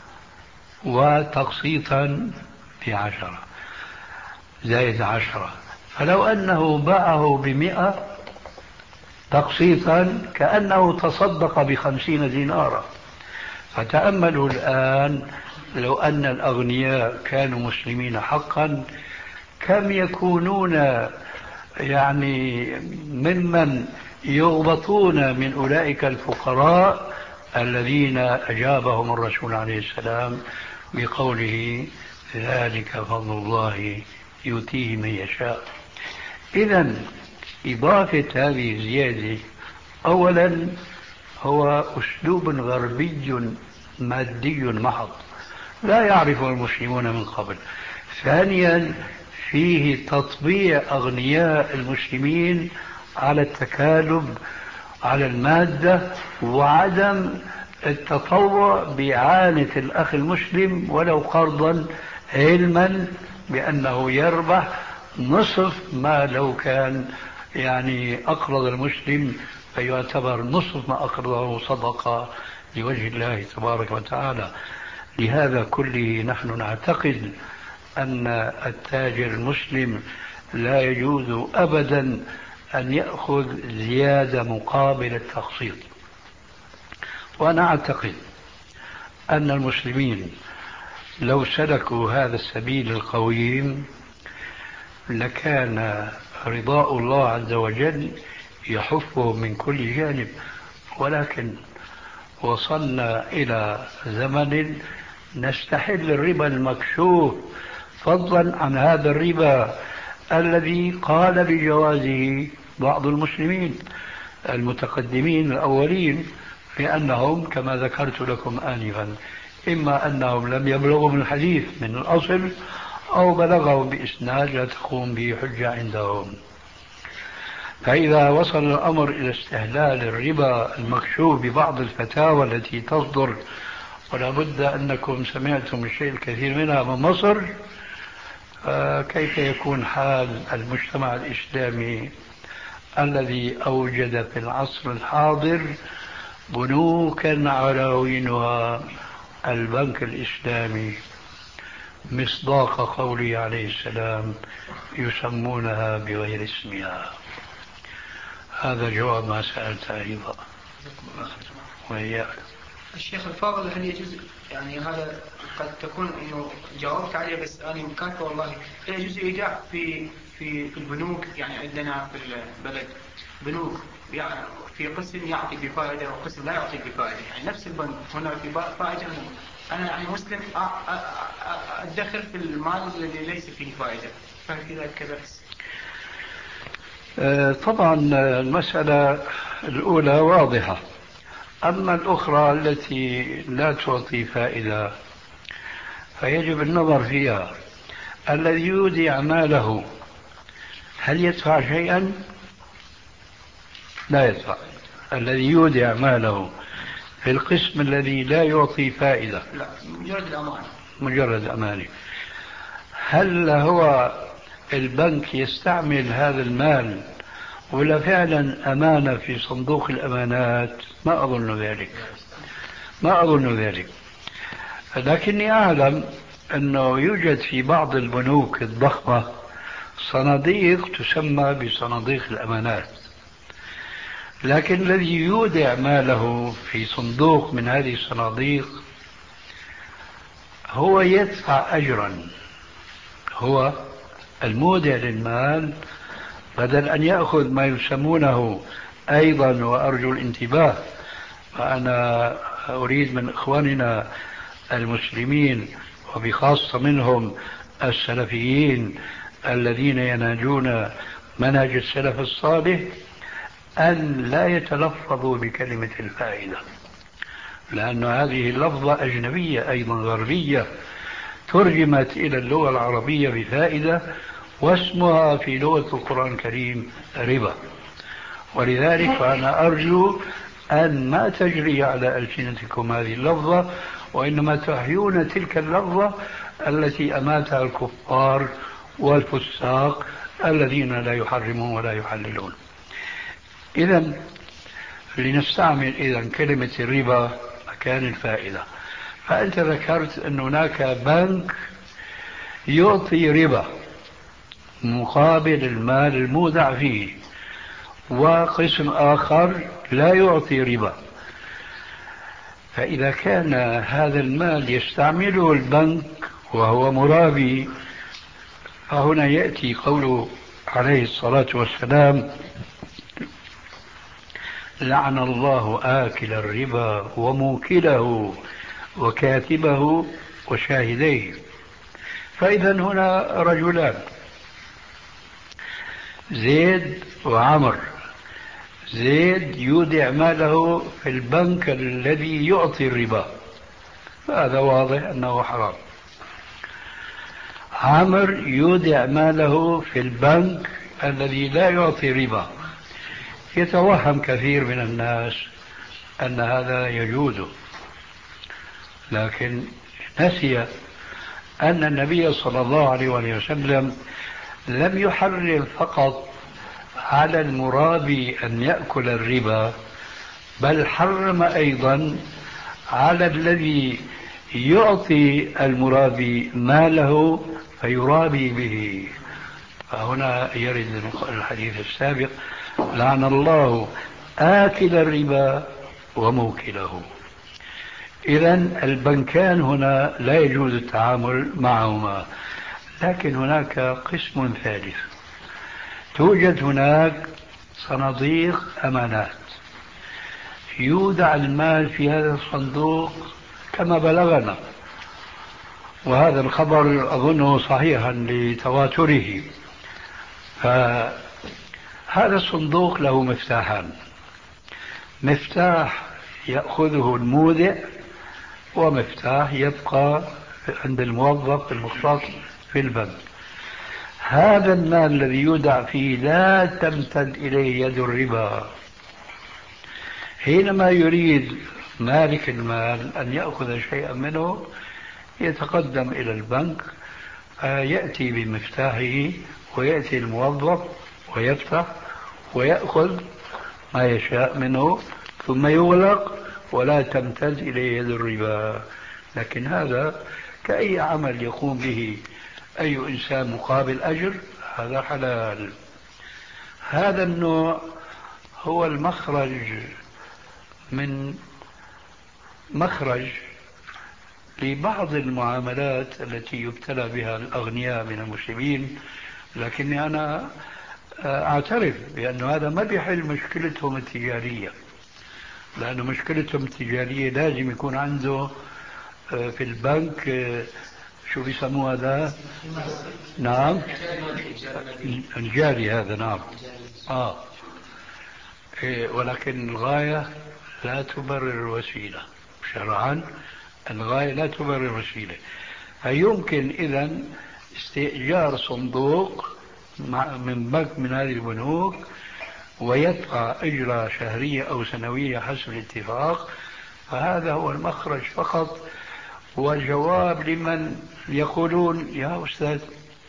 وتقسيطا بعشرة زائد عشرة، فلو أنه باعه بمئة تقسيطا كأنه تصدق بخمسين دينارا. فتأملوا الآن لو أن الأغنياء كانوا مسلمين حقا كم يكونون يعني ممن يغبطون من أولئك الفقراء الذين أجابهم الرسول عليه السلام بقوله ذلك فضل الله يؤتيه من يشاء. إذن إضافة هذه الزيادة أولا هو أسلوب غربي مادي محض لا يعرفه المسلمون من قبل. ثانيا فيه تطبيع أغنياء المسلمين على التكالب على المادة وعدم التطوع بإعانة الأخ المسلم ولو قرضا، علما بأنه يربح نصف ما لو كان يعني أقرض المسلم، فيعتبر نصف ما أقرضه صدقة لوجه الله تبارك وتعالى. لهذا كله نحن نعتقد أن التاجر المسلم لا يجوز أبدا أن يأخذ زيادة مقابل التقسيط. وأنا أعتقد أن المسلمين لو سلكوا هذا السبيل القويم لكان رضاء الله عز وجل يحفهم من كل جانب. ولكن وصلنا إلى زمن نستحل الربا المكشوف فضلا عن هذا الربا الذي قال بجوازه بعض المسلمين المتقدمين الأولين لأنهم كما ذكرت لكم آنفا إما أنهم لم يبلغوا من الحديث من الأصل أو بلغوا بإسناد لا تقوم به حجة عندهم. فإذا وصل الأمر إلى استهلال الربا المكشوف ببعض الفتاوى التي تصدر، ولا بد أنكم سمعتم الشيء الكثير منها من مصر، كيف يكون حال المجتمع الإسلامي الذي أوجد في العصر الحاضر بنوكا عناوينها البنك الإسلامي مصداق قوله عليه السلام يسمونها بغير اسمها؟ هذا جواب ما سألت أيضا وإياك. الشيخ الفاضل، هل يجوز يعني هذا قد تكون انه جاوبت عليه بس انا مكاتبه والله، هل يجوز ايداع في في في البنوك؟ يعني عندنا في البلد بنوك يعني في قسم يعطي بفائده وقسم لا يعطي بفائده، يعني نفس البنك هنا في فائده، انا يعني مسلم ادخر في المال الذي ليس فيه فائده، فهل في ذلك بأس؟ طبعا المسألة الأولى واضحة، أما الأخرى التي لا تعطي فائدة فيجب النظر فيها. الذي يودع ماله هل يدفع شيئا؟ لا يدفع. الذي يودع ماله في القسم الذي لا يعطي فائدة لا، مجرد الأمانة، مجرد أمانة، هل هو البنك يستعمل هذا المال ولا فعلا أمانة في صندوق الأمانات؟ ما أظن ذلك، ما أظن ذلك. لكني أعلم أنه يوجد في بعض البنوك الضخمة صناديق تسمى بصناديق الأمانات، لكن الذي يودع ماله في صندوق من هذه الصناديق هو يدفع أجرا، هو المودع للمال بدل أن يأخذ ما يسمونه أيضا، وأرجو الانتباه، فأنا أريد من إخواننا المسلمين وبخاصة منهم السلفيين الذين ينهجون منهج السلف الصالح أن لا يتلفظوا بكلمة الفائدة، لأن هذه اللفظة أجنبية أيضا غربية ترجمت إلى اللغة العربية بفائدة، واسمها في لغة القرآن الكريم ربا. ولذلك فأنا أرجو أن ما تجري على ألسنتكم هذه اللفظة، وإنما تحيون تلك اللفظة التي أماتها الكفار والفساق الذين لا يحرمون ولا يحللون. إذن لنستعمل إذن كلمة الربا مكان الفائدة. فأنت ذكرت أن هناك بنك يعطي ربا مقابل المال المودع فيه، وقسم آخر لا يعطي ربا. فإذا كان هذا المال يستعمله البنك وهو مرابي، فهنا يأتي قوله عليه الصلاة والسلام لعن الله آكل الربا وموكله وكاتبه وشاهديه. فإذا هنا رجلان زيد وعمر، زيد يودع ماله في البنك الذي يعطي الربا، فهذا واضح أنه حرام. عمر يودع ماله في البنك الذي لا يعطي ربا. يتوهم كثير من الناس أن هذا يجوز، لكن نسي أن النبي صلى الله عليه وسلم لم يحرم فقط على المرابي أن يأكل الربا، بل حرم أيضا على الذي يعطي المرابي ماله فيرابي به. فهنا يرد الحديث السابق لعن الله آكل الربا وموكله. إذن البنكان هنا لا يجوز التعامل معهما. لكن هناك قسم ثالث، توجد هناك صناديق أمانات يودع المال في هذا الصندوق كما بلغنا، وهذا الخبر أظنه صحيحا لتواتره. فهذا الصندوق له مفتاحان، مفتاح يأخذه المودع ومفتاح يبقى عند الموظف المختص في البنك. هذا المال الذي يودع فيه لا تمتد إليه يد الربا. حينما يريد مالك المال أن يأخذ شيئا منه يتقدم إلى البنك، يأتي بمفتاحه ويأتي الموظف ويفتح ويأخذ ما يشاء منه ثم يغلق ولا تمتد إليه يد الربا. لكن هذا كأي عمل يقوم به أي إنسان مقابل أجر، هذا حلال. هذا النوع هو المخرج من مخرج لبعض المعاملات التي يبتلى بها الأغنياء من المسلمين، لكني أنا أعترف بأن هذا ما بيحل مشكلتهم التجارية، لأن مشكلتهم التجارية لازم يكون عنده في البنك شو بيسموه هذا؟ نعم الجاري هذا. نعم آه. إيه، ولكن الغاية لا تبرر الوسيلة شرعا. الغاية لا تبرر الوسيلة. فيمكن إذن استئجار صندوق من بنك من هذه البنوك ويدفع أجرة شهرية أو سنوية حسب الاتفاق. فهذا هو المخرج فقط. والجواب لمن يقولون يا أستاذ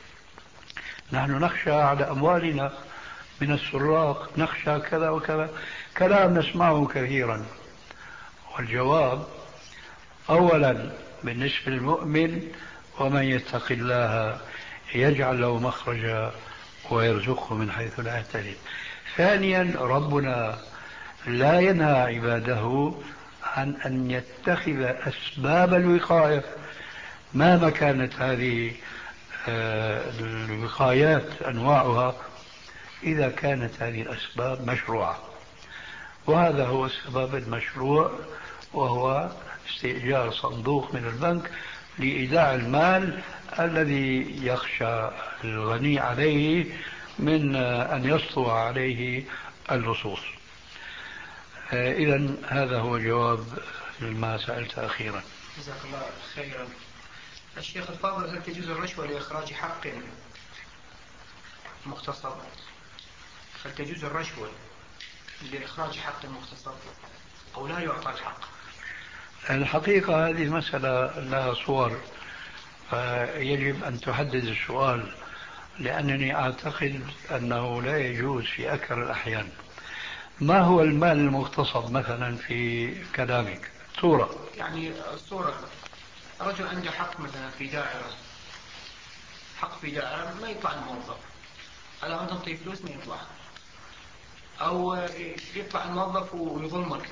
نحن نخشى على أموالنا من السراق، نخشى كذا وكذا، كلام نسمعه كثيرا. والجواب أولا بالنسبة للمؤمن ومن يتق الله يجعل له مخرجا ويرزقه من حيث لا يحتسب. ثانيا ربنا لا ينهى عباده عن أن يتخذ أسباب الوقاية مهما كانت هذه الوقايات أنواعها، إذا كانت هذه الأسباب مشروعة. وهذا هو السبب المشروع، وهو استئجار صندوق من البنك لإيداع المال الذي يخشى الغني عليه من أن يسطو عليه اللصوص. إذن هذا هو جواب ما سألت أخيرا. جزاك الله خيرا. الشيخ الفاضل، هل تجوز الرشوة لإخراج حق مختصر؟ هل تجوز الرشوة لإخراج حق مختصر أو لا يعطى الحق؟ الحقيقة هذه مسألة لها صور، فيجب أن تحدد السؤال، لأنني أعتقد أنه لا يجوز في أكثر الأحيان. ما هو المال المغتصب مثلا في كلامك؟ صورة يعني الصورة رجل عنده حق مثلا في دائرة، حق في دائرة ما يطلع الموظف، على ما تعطي فلوس ما يطلع، أو يطلع الموظف ويظلمك.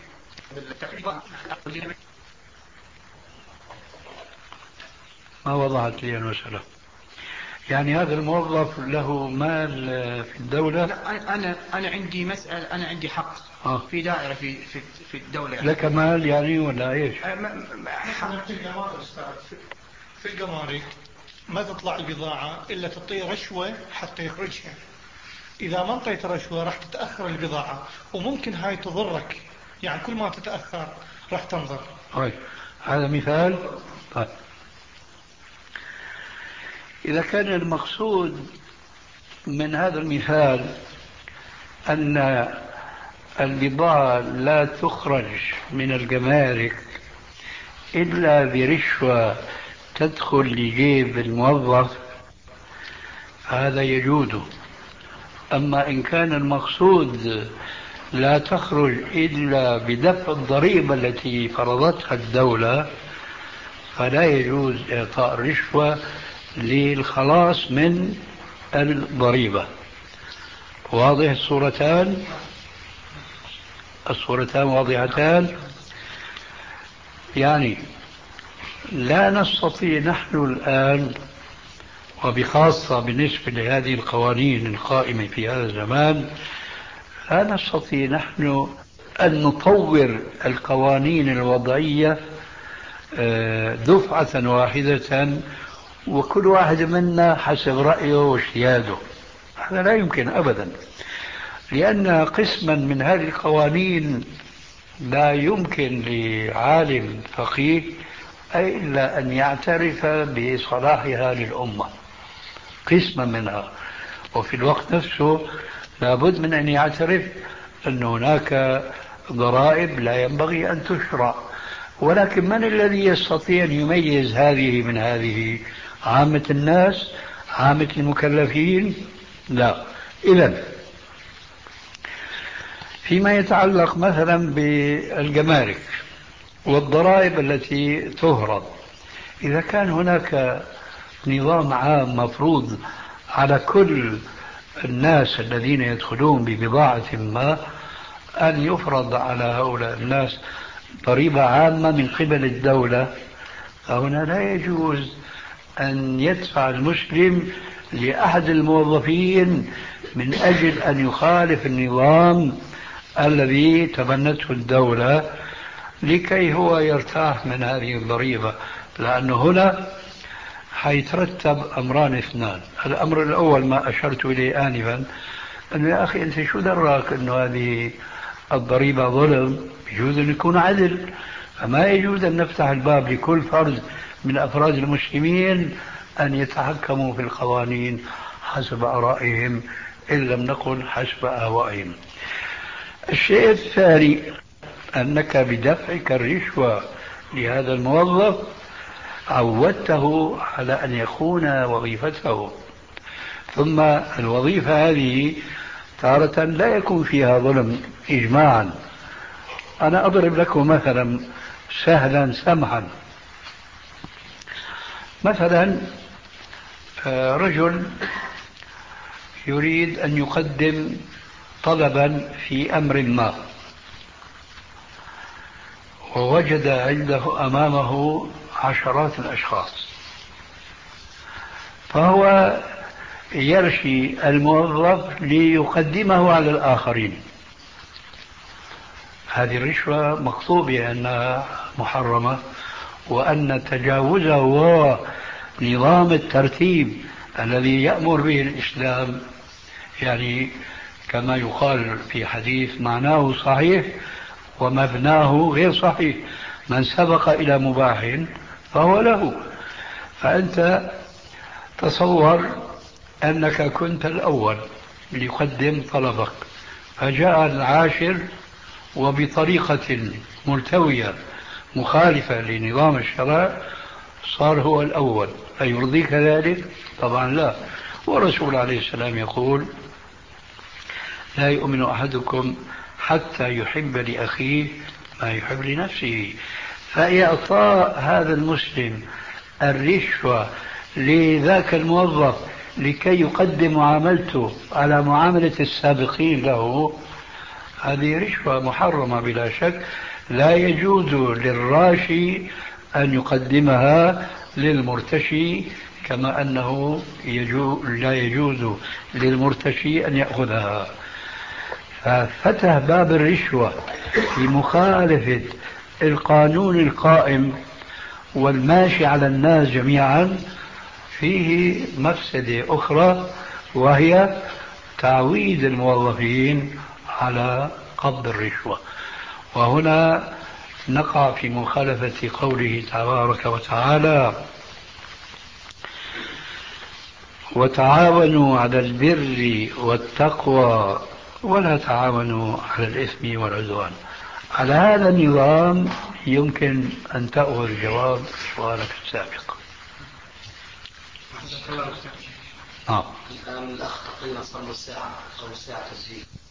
ما وضحت لي المسألة. يعني هذا الموظف له مال في الدولة؟ لا، أنا أنا عندي مسألة، أنا عندي حق آه. في دائرة في في في الدولة. يعني. لك مال يعني ولا إيش؟ حق في الجمارك أستاذ، في الجمارك ما تطلع البضاعة إلا تعطي رشوة حتى يخرجها. إذا ما انطيت رشوة راح تتأخر البضاعة، وممكن هاي تضرك، يعني كل ما تتأخر راح تنظر. طيب هذا مثال. طيب إذا كان المقصود من هذا المثال أن البضاعة لا تخرج من الجمارك إلا برشوة تدخل لجيب الموظف، هذا يجوز. أما إن كان المقصود لا تخرج إلا بدفع الضريبة التي فرضتها الدولة، فلا يجوز إعطاء الرشوة للخلاص من الضريبة. واضح الصورتان؟ الصورتان واضحتان. يعني لا نستطيع نحن الآن، وبخاصة بالنسبة لهذه القوانين القائمة في هذا الزمان، لا نستطيع نحن أن نطور القوانين الوضعية دفعة واحدة وكل واحد منا حسب رأيه واجتهاده. هذا لا يمكن أبدا، لأن قسما من هذه القوانين لا يمكن لعالم فقيه إلا أن يعترف بصلاحها للأمة قسما منها، وفي الوقت نفسه لابد من أن يعترف أن هناك ضرائب لا ينبغي أن تشرع. ولكن من الذي يستطيع أن يميز هذه من هذه؟ عامة الناس؟ عامة المكلفين؟ لا. إذن فيما يتعلق مثلا بالجمارك والضرائب التي تهرب، إذا كان هناك نظام عام مفروض على كل الناس الذين يدخلون ببضاعة ما أن يفرض على هؤلاء الناس ضريبة عامة من قبل الدولة، فهنا لا يجوز أن يدفع المسلم لأحد الموظفين من أجل أن يخالف النظام الذي تبنته الدولة لكي هو يرتاح من هذه الضريبة، لأنه هنا حيترتب أمران اثنان. الأمر الأول ما أشرت إليه آنفا، أنه يا أخي أنت شو دراك أنه هذه الضريبة ظلم؟ يجوز أن يكون عدل، فما يجوز أن نفتح الباب لكل فرد من أفراد المسلمين أن يتحكموا في القوانين حسب آرائهم إن لم نقل حسب أهوائهم. الشيء الثاني أنك بدفعك الرشوة لهذا الموظف عودته على أن يخون وظيفته، ثم الوظيفة هذه تارة لا يكون فيها ظلم إجماعا. أنا أضرب لكم مثلا سهلا سمحا. مثلا رجل يريد أن يقدم طلبا في أمر ما، ووجد عنده أمامه عشرات الأشخاص، فهو يرشي الموظف ليقدمه على الآخرين. هذه الرشوة مقصود بأنها محرمة، وأن تجاوزه هو نظام الترتيب الذي يأمر به الإسلام، يعني كما يقال في حديث معناه صحيح ومبناه غير صحيح، من سبق إلى مباح فهو له. فأنت تصور أنك كنت الأول ليقدم طلبك، فجاء العاشر وبطريقة ملتوية مخالفة لنظام الشرع صار هو الأول، فيرضيك ذلك؟ طبعا لا. والرسول عليه السلام يقول لا يؤمن أحدكم حتى يحب لأخيه ما يحب لنفسه. فإعطاء هذا المسلم الرشوة لذاك الموظف لكي يقدم معاملته على معاملة السابقين له، هذه رشوة محرمة بلا شك. لا يجوز للراشي أن يقدمها للمرتشي، كما أنه يجوز لا يجوز للمرتشي أن يأخذها. ففتح باب الرشوة في مخالفة القانون القائم والماشي على الناس جميعا فيه مفسدة أخرى، وهي تعويد الموظفين على قبض الرشوة. وهنا نقع في مخالفة قوله تبارك وتعالى وتعاونوا على البر والتقوى ولا تعاونوا على الإثم والعدوان. على هذا النظام يمكن أن تأخذ جواب سؤالك السابق. آه. الآن الأخ تقريبا صار له ساعة أو ساعة تسجيل.